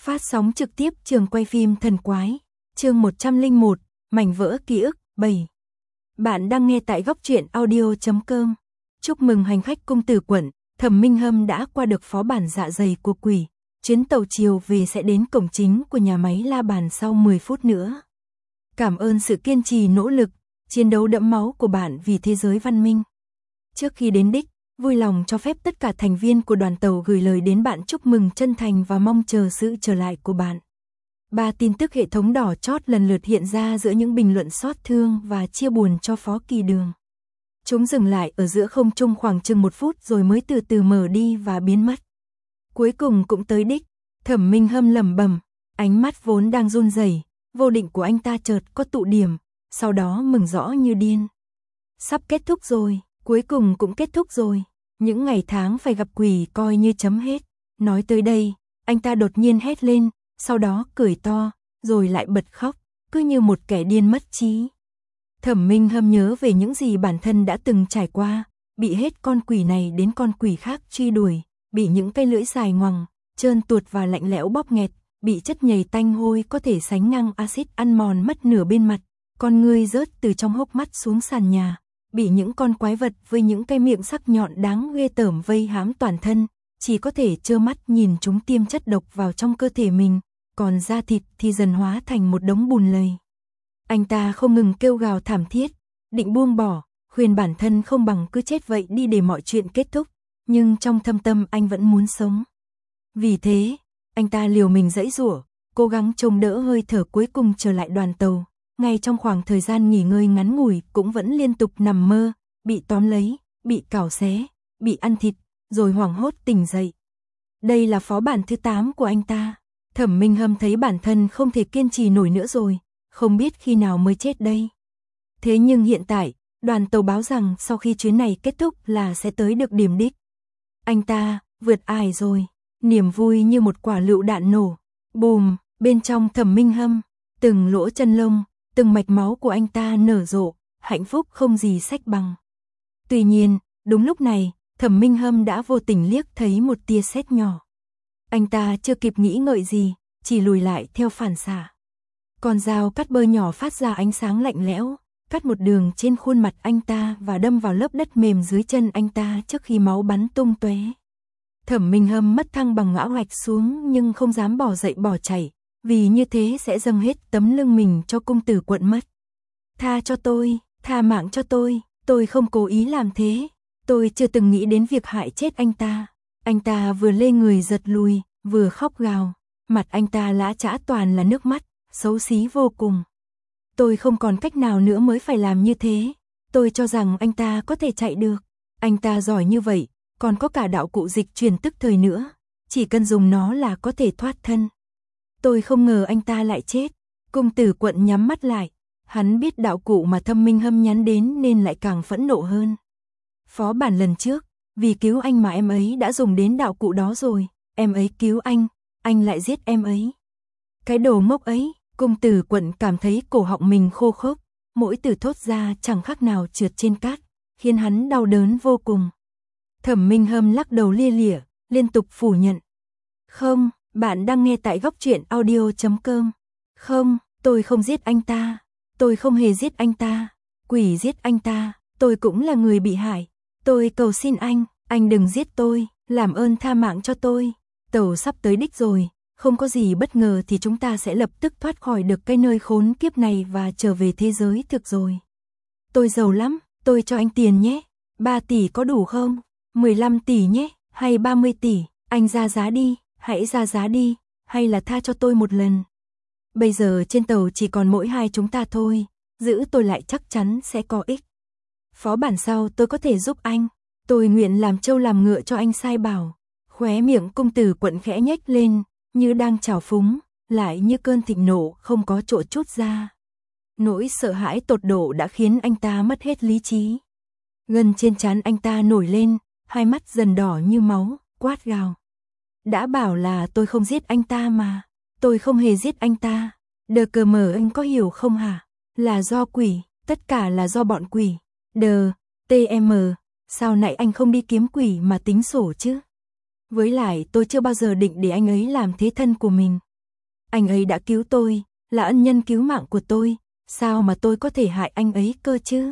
Phát sóng trực tiếp trường quay phim Thần Quái, chương 101, mảnh vỡ ký ức 7. Bạn đang nghe tại góc truyện audio.com. Chúc mừng hành khách cung tử quận, Thẩm Minh Hâm đã qua được phó bản dạ dày của quỷ. Chuyến tàu chiều về sẽ đến cổng chính của nhà máy La Bàn sau 10 phút nữa. Cảm ơn sự kiên trì nỗ lực, chiến đấu đẫm máu của bạn vì thế giới văn minh. Trước khi đến đích, vui lòng cho phép tất cả thành viên của đoàn tàu gửi lời đến bạn chúc mừng chân thành và mong chờ sự trở lại của bạn. 3 tin tức hệ thống đỏ chót lần lượt hiện ra giữa những bình luận xót thương và chia buồn cho Phó Kỳ Đường. Chúng dừng lại ở giữa không trung khoảng chừng 1 phút rồi mới từ từ mở đi và biến mất. Cuối cùng cũng tới đích, Thẩm Minh Hâm lẩm bẩm, ánh mắt vốn đang run rẩy, vô định của anh ta chợt có tụ điểm, sau đó mừng rõ như điên. Sắp kết thúc rồi, cuối cùng cũng kết thúc rồi, những ngày tháng phải gặp quỷ coi như chấm hết. Nói tới đây, anh ta đột nhiên hét lên, sau đó cười to, rồi lại bật khóc, cứ như một kẻ điên mất trí. Thẩm Minh Hâm nhớ về những gì bản thân đã từng trải qua, bị hết con quỷ này đến con quỷ khác truy đuổi, bị những cây lưỡi dài ngoằng, trơn tuột và lạnh lẽo bóp nghẹt, bị chất nhầy tanh hôi có thể sánh ngang axit ăn mòn mất nửa bên mặt, con ngươi rớt từ trong hốc mắt xuống sàn nhà, bị những con quái vật với những cái miệng sắc nhọn đáng ghê tởm vây hãm toàn thân, chỉ có thể trơ mắt nhìn chúng tiêm chất độc vào trong cơ thể mình, còn da thịt thì dần hóa thành một đống bùn lầy. Anh ta không ngừng kêu gào thảm thiết, định buông bỏ, khuyên bản thân không bằng cứ chết vậy đi để mọi chuyện kết thúc, nhưng trong thâm tâm anh vẫn muốn sống. Vì thế, anh ta liều mình giãy giụa, cố gắng chống đỡ hơi thở cuối cùng trở lại đoàn tàu. Ngay trong khoảng thời gian nghỉ ngơi ngắn ngủi cũng vẫn liên tục nằm mơ, bị tóm lấy, bị cào xé, bị ăn thịt, rồi hoảng hốt tỉnh dậy. Đây là phó bản thứ 8 của anh ta. Thẩm Minh Hâm thấy bản thân không thể kiên trì nổi nữa rồi, không biết khi nào mới chết đây. Thế nhưng hiện tại, đoàn tàu báo rằng sau khi chuyến này kết thúc là sẽ tới được điểm đích. Anh ta, vượt ải rồi, niềm vui như một quả lựu đạn nổ. Bùm, bên trong Thẩm Minh Hâm, từng lỗ chân lông, từng mạch máu của anh ta nở rộ, hạnh phúc không gì sánh bằng. Tuy nhiên, đúng lúc này, Thẩm Minh Hâm đã vô tình liếc thấy một tia sét nhỏ. Anh ta chưa kịp nghĩ ngợi gì, chỉ lùi lại theo phản xạ. Con dao cắt bơ nhỏ phát ra ánh sáng lạnh lẽo, cắt một đường trên khuôn mặt anh ta và đâm vào lớp đất mềm dưới chân anh ta trước khi máu bắn tung tóe. Thẩm Minh Hâm mất thăng bằng ngã hoạch xuống nhưng không dám bỏ dậy bỏ chạy, vì như thế sẽ dâng hết tấm lưng mình cho cung tử quận mất. Tha cho tôi, tha mạng cho tôi không cố ý làm thế, tôi chưa từng nghĩ đến việc hại chết anh ta. Anh ta vừa lê người giật lùi, vừa khóc gào, mặt anh ta lã chã toàn là nước mắt, xấu xí vô cùng. Tôi không còn cách nào nữa mới phải làm như thế, tôi cho rằng anh ta có thể chạy được, anh ta giỏi như vậy, còn có cả đạo cụ dịch chuyển tức thời nữa, chỉ cần dùng nó là có thể thoát thân. Tôi không ngờ anh ta lại chết. Cung tử quận nhắm mắt lại, hắn biết đạo cụ mà Thẩm Minh Hâm nhắn đến nên lại càng phẫn nộ hơn. Phó bản lần trước, vì cứu anh mà em ấy đã dùng đến đạo cụ đó rồi, em ấy cứu anh lại giết em ấy. Cái đồ ngốc ấy, cung tử quận cảm thấy cổ họng mình khô khốc, mỗi từ thốt ra chẳng khác nào trượt trên cát, khiến hắn đau đớn vô cùng. Thẩm Minh Hâm lắc đầu lia lịa, liên tục phủ nhận. Không, bạn đang nghe tại góc truyện audio.com. Không, tôi không giết anh ta. Tôi không hề giết anh ta. Quỷ giết anh ta. Tôi cũng là người bị hại. Tôi cầu xin anh đừng giết tôi. Làm ơn tha mạng cho tôi. Tàu sắp tới đích rồi. Không có gì bất ngờ thì chúng ta sẽ lập tức thoát khỏi được cái nơi khốn kiếp này và trở về thế giới thực rồi. Tôi giàu lắm. Tôi cho anh tiền nhé. 3 tỷ có đủ không? 15 tỷ nhé. Hay 30 tỷ. Anh ra giá đi. Hãy ra giá đi, hay là tha cho tôi một lần. Bây giờ trên tàu chỉ còn mỗi hai chúng ta thôi, giữ tôi lại chắc chắn sẽ có ích. Phó bản sau tôi có thể giúp anh, tôi nguyện làm trâu làm ngựa cho anh sai bảo. Khóe miệng cung tử quận khẽ nhếch lên, như đang trào phúng, lại như cơn thịnh nộ không có chỗ trút ra. Nỗi sợ hãi tột độ đã khiến anh ta mất hết lý trí. Gân trên trán anh ta nổi lên, hai mắt dần đỏ như máu, quát gào. Đã bảo là tôi không giết anh ta mà. Tôi không hề giết anh ta. Đờ cờ mờ anh có hiểu không hả? Là do quỷ, tất cả là do bọn quỷ. Đờ, TM, sao nãy anh không đi kiếm quỷ mà tính sổ chứ? Với lại tôi chưa bao giờ định để anh ấy làm thế thân của mình. Anh ấy đã cứu tôi, là ân nhân cứu mạng của tôi, sao mà tôi có thể hại anh ấy cơ chứ?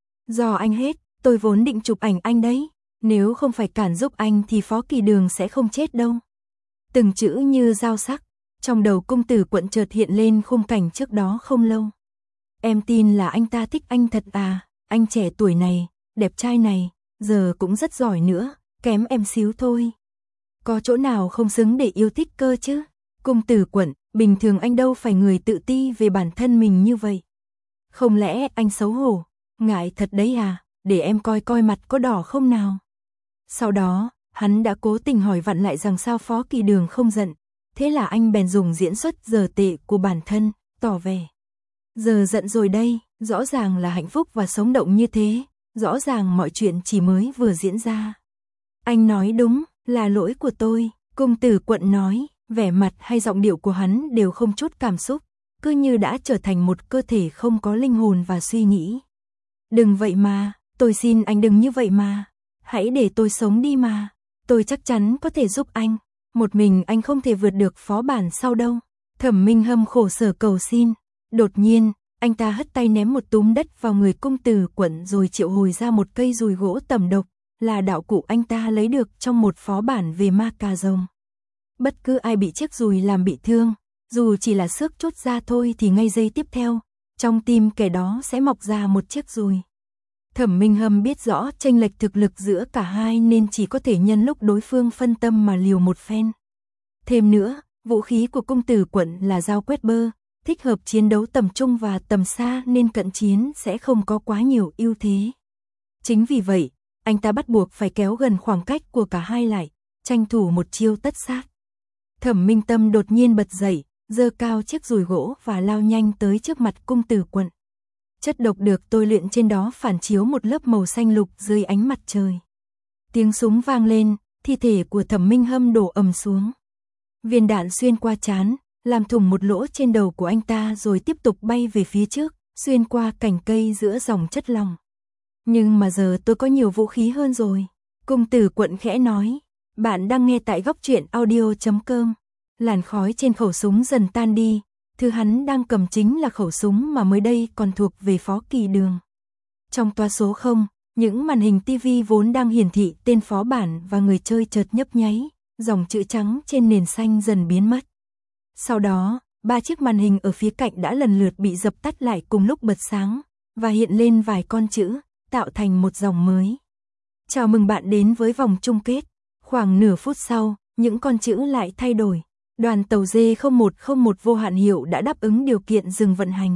Do anh hết, tôi vốn định chụp ảnh anh đấy, nếu không phải cản giúp anh thì Phó Kỳ Đường sẽ không chết đâu. Từng chữ như dao sắc, trong đầu công tử Quận chợt hiện lên khung cảnh trước đó không lâu. Em tin là anh ta thích anh thật à, anh trẻ tuổi này, đẹp trai này, giờ cũng rất giỏi nữa, kém em xíu thôi. Có chỗ nào không xứng để yêu thích cơ chứ? Công tử Quận, bình thường anh đâu phải người tự ti về bản thân mình như vậy. Không lẽ anh xấu hổ, ngại thật đấy à, để em coi coi mặt có đỏ không nào. Sau đó, hắn đã cố tình hỏi vặn lại rằng sao Phó Kỳ Đường không giận, thế là anh bèn dùng diễn xuất giờ tệ của bản thân, tỏ vẻ. Giờ giận rồi đây, rõ ràng là hạnh phúc và sống động như thế, rõ ràng mọi chuyện chỉ mới vừa diễn ra. Anh nói đúng, là lỗi của tôi, công tử Quận nói, vẻ mặt hay giọng điệu của hắn đều không chút cảm xúc, cứ như đã trở thành một cơ thể không có linh hồn và suy nghĩ. Đừng vậy mà, tôi xin anh đừng như vậy mà, hãy để tôi sống đi mà, tôi chắc chắn có thể giúp anh, một mình anh không thể vượt được Phó bản sau đâu. Thẩm Minh Hâm khổ sở cầu xin, đột nhiên, anh ta hất tay ném một túm đất vào người công tử Quận rồi triệu hồi ra một cây dùi gỗ tẩm độc, là đạo cụ anh ta lấy được trong một phó bản về ma cà rồng. Bất cứ ai bị chiếc dùi làm bị thương, dù chỉ là xước chốt ra thôi thì ngay giây tiếp theo, trong tim kẻ đó sẽ mọc ra một chiếc dùi. Thẩm Minh Hâm biết rõ chênh lệch thực lực giữa cả hai nên chỉ có thể nhân lúc đối phương phân tâm mà liều một phen. Thêm nữa, vũ khí của công tử Quận là dao quét bơ, thích hợp chiến đấu tầm trung và tầm xa nên cận chiến sẽ không có quá nhiều ưu thế. Chính vì vậy, anh ta bắt buộc phải kéo gần khoảng cách của cả hai lại, tranh thủ một chiêu tất sát. Thẩm Minh Tâm đột nhiên bật dậy, giơ cao chiếc dùi gỗ và lao nhanh tới trước mặt công tử Quận. Chất độc được tôi luyện trên đó phản chiếu một lớp màu xanh lục dưới ánh mặt trời. Tiếng súng vang lên, thi thể của Thẩm Minh Hâm đổ ầm xuống. Viên đạn xuyên qua trán, làm thủng một lỗ trên đầu của anh ta rồi tiếp tục bay về phía trước, xuyên qua cành cây giữa dòng chất lỏng. Nhưng mà giờ tôi có nhiều vũ khí hơn rồi. Công tử Quận khẽ nói. Bạn đang nghe tại góc truyện audio.com. Làn khói trên khẩu súng dần tan đi. Thứ hắn đang cầm chính là khẩu súng mà mới đây còn thuộc về Phó Kỳ Đường. Trong toa số 0, những màn hình TV vốn đang hiển thị tên phó bản và người chơi chợt nhấp nháy, dòng chữ trắng trên nền xanh dần biến mất. Sau đó, 3 chiếc màn hình ở phía cạnh đã lần lượt bị dập tắt lại cùng lúc bật sáng, và hiện lên vài con chữ, tạo thành một dòng mới. Chào mừng bạn đến với vòng chung kết. Khoảng nửa phút sau, những con chữ lại thay đổi. Đoàn tàu D0101 vô hạn hiệu đã đáp ứng điều kiện dừng vận hành.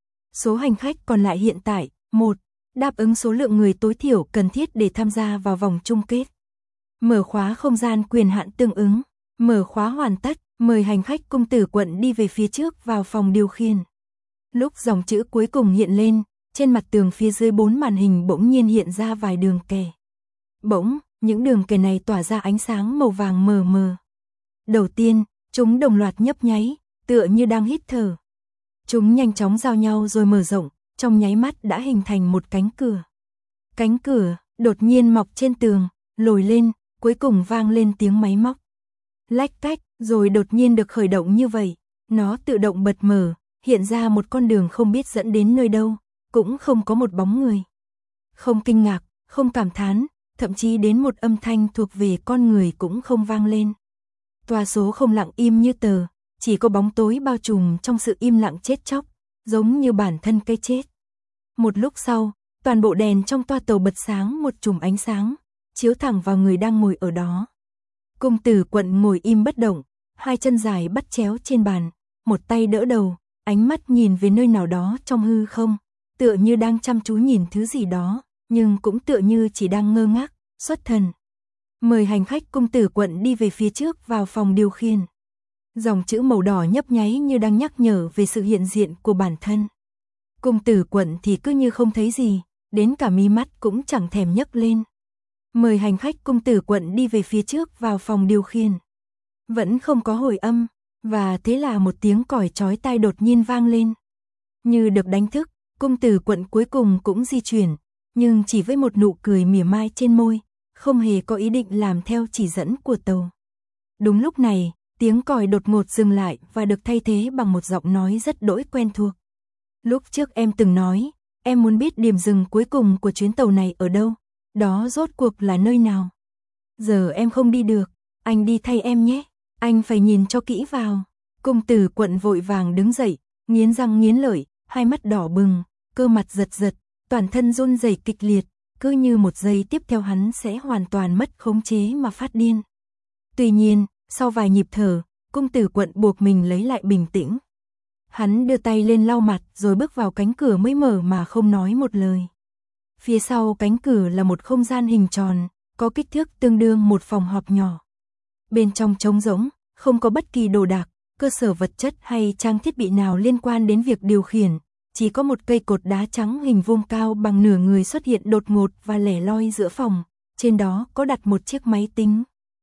Số hành khách còn lại hiện tại, 1, đáp ứng số lượng người tối thiểu cần thiết để tham gia vào vòng chung kết. Mở khóa không gian quyền hạn tương ứng. Mở khóa hoàn tất, mời hành khách công tử Quận đi về phía trước vào phòng điều khiển. Lúc dòng chữ cuối cùng hiện lên, trên mặt tường phía dưới 4 màn hình bỗng nhiên hiện ra vài đường kẻ. Bỗng, những đường kẻ này tỏa ra ánh sáng màu vàng mờ mờ. Đầu tiên, chúng đồng loạt nhấp nháy, tựa như đang hít thở. Chúng nhanh chóng giao nhau rồi mở rộng, trong nháy mắt đã hình thành một cánh cửa. Cánh cửa đột nhiên mọc trên tường, lồi lên, cuối cùng vang lên tiếng máy móc. Lách cách, rồi đột nhiên được khởi động như vậy, nó tự động bật mở, hiện ra một con đường không biết dẫn đến nơi đâu, cũng không có một bóng người. Không kinh ngạc, không cảm thán, thậm chí đến một âm thanh thuộc về con người cũng không vang lên. Toa số không lặng im như tờ, chỉ có bóng tối bao trùm trong sự im lặng chết chóc, giống như bản thân cái chết. Một lúc sau, toàn bộ đèn trong toa tàu bật sáng một chùm ánh sáng, chiếu thẳng vào người đang ngồi ở đó. Công tử Quận ngồi im bất động, hai chân dài bắt chéo trên bàn, một tay đỡ đầu, ánh mắt nhìn về nơi nào đó trong hư không, tựa như đang chăm chú nhìn thứ gì đó, nhưng cũng tựa như chỉ đang ngơ ngác, xuất thần. Mời hành khách công tử Quận đi về phía trước vào phòng điều khiển. Dòng chữ màu đỏ nhấp nháy như đang nhắc nhở về sự hiện diện của bản thân. Công tử Quận thì cứ như không thấy gì, đến cả mí mắt cũng chẳng thèm nhấc lên. Mời hành khách công tử Quận đi về phía trước vào phòng điều khiển. Vẫn không có hồi âm, và thế là một tiếng còi chói tai đột nhiên vang lên. Như được đánh thức, công tử Quận cuối cùng cũng di chuyển, nhưng chỉ với một nụ cười mỉa mai trên môi, không hề có ý định làm theo chỉ dẫn của tàu. Đúng lúc này, Tiếng còi đột ngột dừng lại và được thay thế bằng một giọng nói rất đỗi quen thuộc. Lúc trước em từng nói, em muốn biết điểm dừng cuối cùng của chuyến tàu này ở đâu, đó rốt cuộc là nơi nào. Giờ em không đi được, anh đi thay em nhé, anh phải nhìn cho kỹ vào. Công tử Quận vội vàng đứng dậy, nghiến răng nghiến lợi, hai mắt đỏ bừng, cơ mặt giật giật, toàn thân run rẩy kịch liệt, cứ như một giây tiếp theo hắn sẽ hoàn toàn mất khống chế mà phát điên. Tuy nhiên, sau vài nhịp thở, công tử Quận buộc mình lấy lại bình tĩnh. Hắn đưa tay lên lau mặt rồi bước vào cánh cửa mới mở mà không nói một lời. Phía sau cánh cửa là một không gian hình tròn, có kích thước tương đương một phòng họp nhỏ. Bên trong trống rỗng, không có bất kỳ đồ đạc, cơ sở vật chất hay trang thiết bị nào liên quan đến việc điều khiển. Chỉ có một cây cột đá trắng hình vuông cao bằng nửa người xuất hiện đột ngột và lẻ loi giữa phòng. Trên đó có đặt một chiếc máy tính.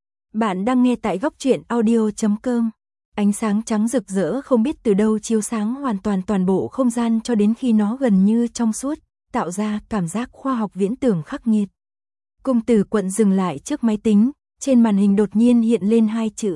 Bạn đang nghe tại Góc Truyện Audio.com. Ánh sáng trắng rực rỡ không biết từ đâu chiếu sáng hoàn toàn bộ không gian cho đến khi nó gần như trong suốt, tạo ra cảm giác khoa học viễn tưởng khắc nghiệt. Công tử Quận dừng lại trước máy tính, trên màn hình đột nhiên hiện lên hai chữ.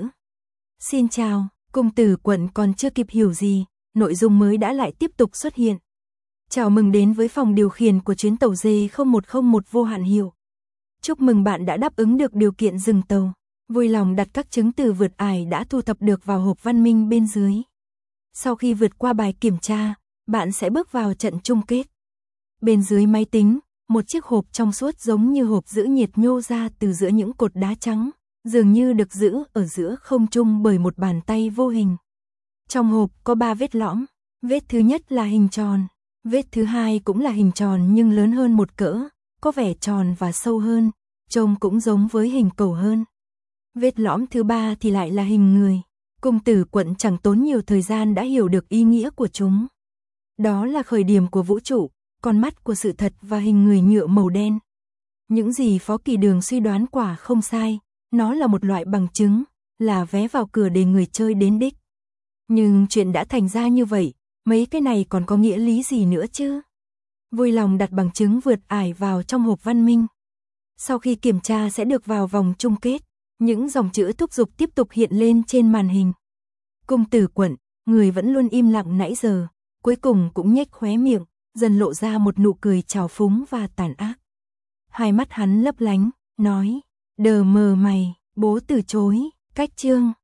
Xin chào, công tử Quận còn chưa kịp hiểu gì, nội dung mới đã lại tiếp tục xuất hiện. Chào mừng đến với phòng điều khiển của chuyến tàu D0101 vô hạn hiệu. Chúc mừng bạn đã đáp ứng được điều kiện dừng tàu. Vui lòng đặt các chứng từ vượt ải đã thu thập được vào hộp văn minh bên dưới. Sau khi vượt qua bài kiểm tra, bạn sẽ bước vào trận chung kết. Bên dưới máy tính, một chiếc hộp trong suốt giống như hộp giữ nhiệt nhô ra từ giữa những cột đá trắng, dường như được giữ ở giữa không trung bởi một bàn tay vô hình. Trong hộp có 3 vết lõm, vết thứ nhất là hình tròn, vết thứ hai cũng là hình tròn nhưng lớn hơn một cỡ, có vẻ tròn và sâu hơn, trông cũng giống với hình cầu hơn. Vết lõm thứ ba thì lại là hình người. Công tử Quận chẳng tốn nhiều thời gian đã hiểu được ý nghĩa của chúng. Đó là khởi điểm của vũ trụ, con mắt của sự thật và hình người nhựa màu đen. Những gì Phó Kỳ Đường suy đoán quả không sai, nó là một loại bằng chứng, là vé vào cửa để người chơi đến đích. Nhưng chuyện đã thành ra như vậy, mấy cái này còn có nghĩa lý gì nữa chứ? Vui lòng đặt bằng chứng vượt ải vào trong hộp văn minh. Sau khi kiểm tra sẽ được vào vòng chung kết. Những dòng chữ thúc giục tiếp tục hiện lên trên màn hình. Công tử Quận, người vẫn luôn im lặng nãy giờ, cuối cùng cũng nhếch khóe miệng, dần lộ ra một nụ cười trào phúng và tàn ác. Hai mắt hắn lấp lánh, nói, đờ mờ mày, bố từ chối, cách chương.